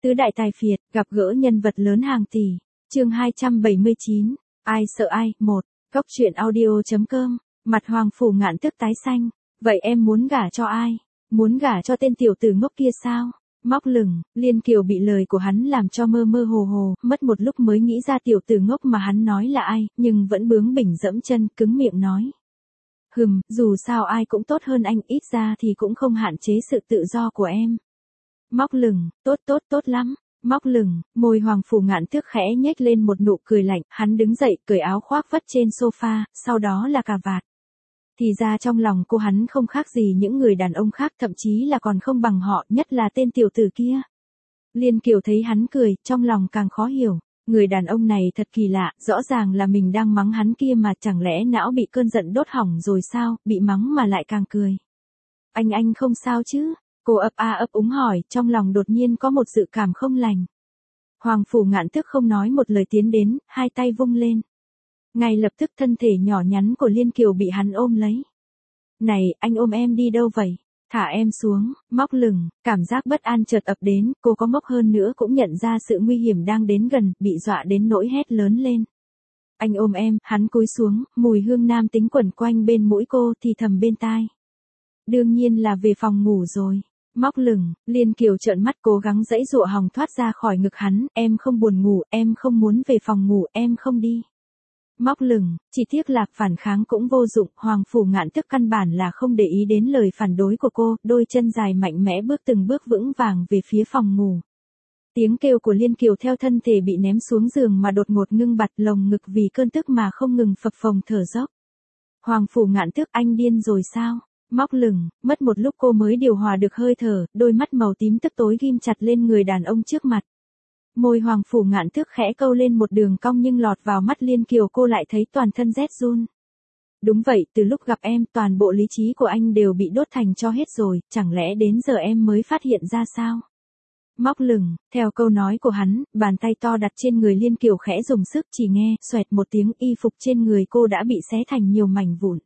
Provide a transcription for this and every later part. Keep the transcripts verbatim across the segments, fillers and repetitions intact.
Tứ đại tài phiệt, gặp gỡ nhân vật lớn hàng tỷ. Chương hai trăm bảy mươi chín. Ai sợ ai? một. Góc truyện audio.com. Mặt Hoàng Phủ Ngạn Tước tái xanh. Vậy em muốn gả cho ai? Muốn gả cho tên tiểu tử ngốc kia sao? Móc lửng, Liên Kiều bị lời của hắn làm cho mơ mơ hồ hồ, mất một lúc mới nghĩ ra tiểu tử ngốc mà hắn nói là ai, nhưng vẫn bướng bỉnh dẫm chân, cứng miệng nói. Hừm, dù sao ai cũng tốt hơn anh, ít ra thì cũng không hạn chế sự tự do của em. Móc lửng, tốt tốt tốt lắm. Móc lửng, môi Hoàng Phủ Ngạn Tước khẽ nhếch lên một nụ cười lạnh, hắn đứng dậy, cởi áo khoác vất trên sofa, sau đó là cà vạt. Thì ra trong lòng cô hắn không khác gì những người đàn ông khác, thậm chí là còn không bằng họ, nhất là tên tiểu tử kia. Liên Kiều thấy hắn cười, trong lòng càng khó hiểu. Người đàn ông này thật kỳ lạ, rõ ràng là mình đang mắng hắn kia mà chẳng lẽ não bị cơn giận đốt hỏng rồi sao, bị mắng mà lại càng cười. Anh anh không sao chứ? Cô ấp a ấp úng hỏi, trong lòng đột nhiên có một dự cảm không lành. Hoàng Phủ Ngạn Tước không nói một lời tiến đến, hai tay vung lên. Ngay lập tức thân thể nhỏ nhắn của Liên Kiều bị hắn ôm lấy. Này, anh ôm em đi đâu vậy? Thả em xuống. Móc lửng, cảm giác bất an chợt ập đến, cô có ngốc hơn nữa cũng nhận ra sự nguy hiểm đang đến gần, bị dọa đến nỗi hét lớn lên. Anh ôm em, hắn cúi xuống, mùi hương nam tính quẩn quanh bên mũi cô, thì thầm bên tai. Đương nhiên là về phòng ngủ rồi. Móc lửng, Liên Kiều trợn mắt cố gắng giãy giụa hòng thoát ra khỏi ngực hắn, em không buồn ngủ, em không muốn về phòng ngủ, em không đi. Móc lửng, chỉ tiếc là phản kháng cũng vô dụng, Hoàng Phủ Ngạn Tước căn bản là không để ý đến lời phản đối của cô, đôi chân dài mạnh mẽ bước từng bước vững vàng về phía phòng ngủ. Tiếng kêu của Liên Kiều theo thân thể bị ném xuống giường mà đột ngột ngưng bặt, lồng ngực vì cơn tức mà không ngừng phập phồng thở dốc. Hoàng Phủ Ngạn Tước, anh điên rồi sao? Móc lửng, mất một lúc cô mới điều hòa được hơi thở, đôi mắt màu tím tức tối ghim chặt lên người đàn ông trước mặt. Môi Hoàng Phủ Ngạn Tước khẽ câu lên một đường cong nhưng lọt vào mắt Liên Kiều cô lại thấy toàn thân rét run. Đúng vậy, từ lúc gặp em, toàn bộ lý trí của anh đều bị đốt thành tro hết rồi, chẳng lẽ đến giờ em mới phát hiện ra sao? Móc lửng, theo câu nói của hắn, bàn tay to đặt trên người Liên Kiều khẽ dùng sức, chỉ nghe, xoẹt một tiếng, y phục trên người cô đã bị xé thành nhiều mảnh vụn.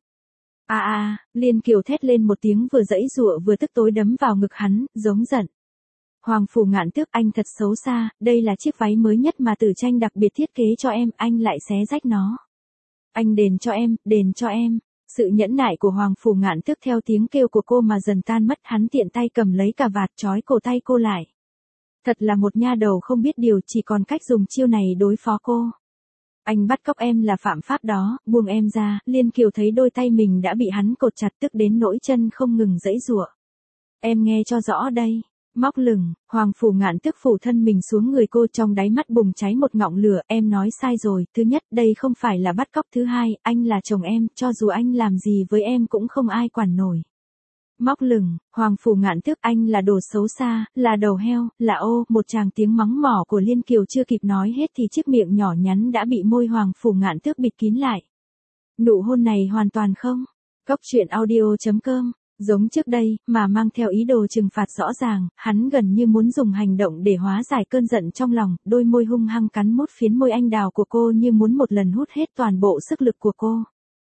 A a, Liên Kiều thét lên một tiếng vừa giãy giụa vừa tức tối đấm vào ngực hắn, giống giận. Hoàng Phủ Ngạn Tước, anh thật xấu xa, đây là chiếc váy mới nhất mà Tử Tranh đặc biệt thiết kế cho em, anh lại xé rách nó. Anh đền cho em, đền cho em. Sự nhẫn nại của Hoàng Phủ Ngạn Tước theo tiếng kêu của cô mà dần tan mất, hắn tiện tay cầm lấy cà vạt trói cổ tay cô lại. Thật là một nha đầu không biết điều, chỉ còn cách dùng chiêu này đối phó cô. Anh bắt cóc em là phạm pháp đó, buông em ra. Liên Kiều thấy đôi tay mình đã bị hắn cột chặt tức đến nỗi chân không ngừng giãy giụa. Em nghe cho rõ đây. Móc lửng, Hoàng Phủ Ngạn Tước phủ thân mình xuống người cô, trong đáy mắt bùng cháy một ngọn lửa, em nói sai rồi, thứ nhất, đây không phải là bắt cóc, thứ hai, anh là chồng em, cho dù anh làm gì với em cũng không ai quản nổi. Móc lửng, Hoàng Phủ Ngạn Tước, anh là đồ xấu xa, là đầu heo, là ô, một tràng tiếng mắng mỏ của Liên Kiều chưa kịp nói hết thì chiếc miệng nhỏ nhắn đã bị môi Hoàng Phủ Ngạn Tước bịt kín lại. Nụ hôn này hoàn toàn không. Góc truyện audio.com. Giống trước đây, mà mang theo ý đồ trừng phạt rõ ràng, hắn gần như muốn dùng hành động để hóa giải cơn giận trong lòng, đôi môi hung hăng cắn mốt phiến môi anh đào của cô như muốn một lần hút hết toàn bộ sức lực của cô.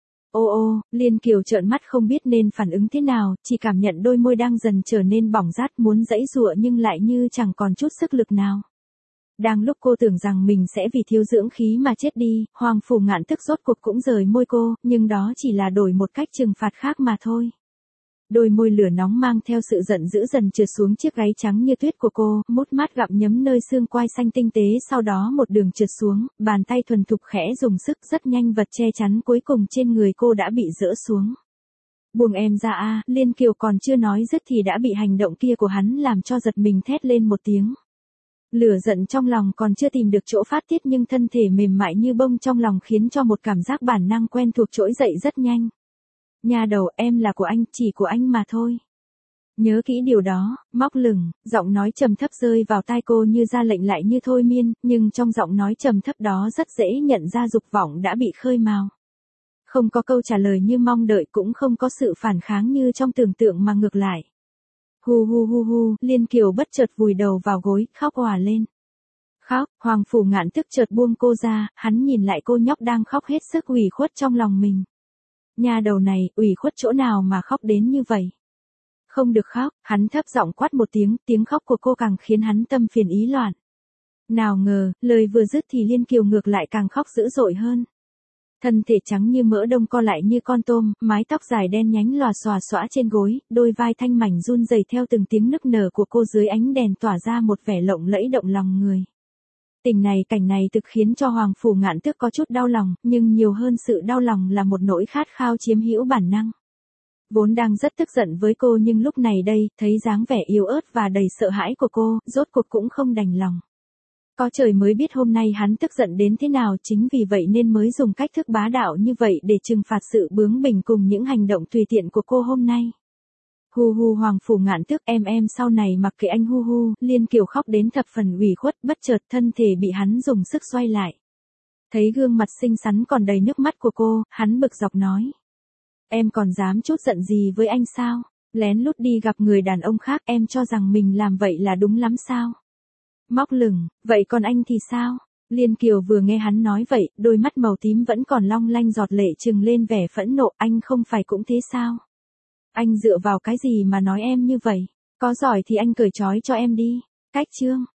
Ô ô, Liên Kiều trợn mắt không biết nên phản ứng thế nào, chỉ cảm nhận đôi môi đang dần trở nên bỏng rát, muốn giãy giụa nhưng lại như chẳng còn chút sức lực nào. Đang lúc cô tưởng rằng mình sẽ vì thiếu dưỡng khí mà chết đi, Hoàng Phủ Ngạn Tước rốt cuộc cũng rời môi cô, nhưng đó chỉ là đổi một cách trừng phạt khác mà thôi. Đôi môi lửa nóng mang theo sự giận dữ dần trượt xuống chiếc gáy trắng như tuyết của cô, mút mát gặm nhấm nơi xương quai xanh tinh tế, sau đó một đường trượt xuống, bàn tay thuần thục khẽ dùng sức, rất nhanh vật che chắn cuối cùng trên người cô đã bị dỡ xuống. Buông em ra a, Liên Kiều còn chưa nói dứt thì đã bị hành động kia của hắn làm cho giật mình thét lên một tiếng. Lửa giận trong lòng còn chưa tìm được chỗ phát tiết nhưng thân thể mềm mại như bông trong lòng khiến cho một cảm giác bản năng quen thuộc trỗi dậy rất nhanh. Nha đầu, em là của anh, chỉ của anh mà thôi. Nhớ kỹ điều đó. Móc lửng, giọng nói trầm thấp rơi vào tai cô như ra lệnh lại như thôi miên, nhưng trong giọng nói trầm thấp đó rất dễ nhận ra dục vọng đã bị khơi mào. Không có câu trả lời như mong đợi, cũng không có sự phản kháng như trong tưởng tượng mà ngược lại. Hu hu hu hu, Liên Kiều bất chợt vùi đầu vào gối, khóc òa lên. Khóc, Hoàng Phủ Ngạn Tước chợt buông cô ra, hắn nhìn lại cô nhóc đang khóc hết sức ủy khuất trong lòng mình. Nhà đầu này, ủy khuất chỗ nào mà khóc đến như vậy? Không được khóc, hắn thấp giọng quát một tiếng, tiếng khóc của cô càng khiến hắn tâm phiền ý loạn. Nào ngờ, lời vừa dứt thì Liên Kiều ngược lại càng khóc dữ dội hơn. Thân thể trắng như mỡ đông co lại như con tôm, mái tóc dài đen nhánh lòa xòa xõa trên gối, đôi vai thanh mảnh run rẩy theo từng tiếng nức nở của cô dưới ánh đèn tỏa ra một vẻ lộng lẫy động lòng người. Tình này cảnh này thực khiến cho Hoàng Phủ Ngạn Tước có chút đau lòng, nhưng nhiều hơn sự đau lòng là một nỗi khát khao chiếm hữu bản năng. Vốn đang rất tức giận với cô nhưng lúc này đây, thấy dáng vẻ yếu ớt và đầy sợ hãi của cô, rốt cuộc cũng không đành lòng. Có trời mới biết hôm nay hắn tức giận đến thế nào, chính vì vậy nên mới dùng cách thức bá đạo như vậy để trừng phạt sự bướng bỉnh cùng những hành động tùy tiện của cô hôm nay. Hu hu Hoàng Phủ Ngạn Tước, em em sau này mặc kệ anh hu hu, Liên Kiều khóc đến thập phần ủy khuất, bất chợt thân thể bị hắn dùng sức xoay lại. Thấy gương mặt xinh xắn còn đầy nước mắt của cô, hắn bực dọc nói. Em còn dám chút giận gì với anh sao? Lén lút đi gặp người đàn ông khác, em cho rằng mình làm vậy là đúng lắm sao? Móc lửng, vậy còn anh thì sao? Liên Kiều vừa nghe hắn nói vậy, đôi mắt màu tím vẫn còn long lanh giọt lệ trừng lên vẻ phẫn nộ, anh không phải cũng thế sao? Anh dựa vào cái gì mà nói em như vậy? Có giỏi thì anh cởi trói cho em đi. Cách chương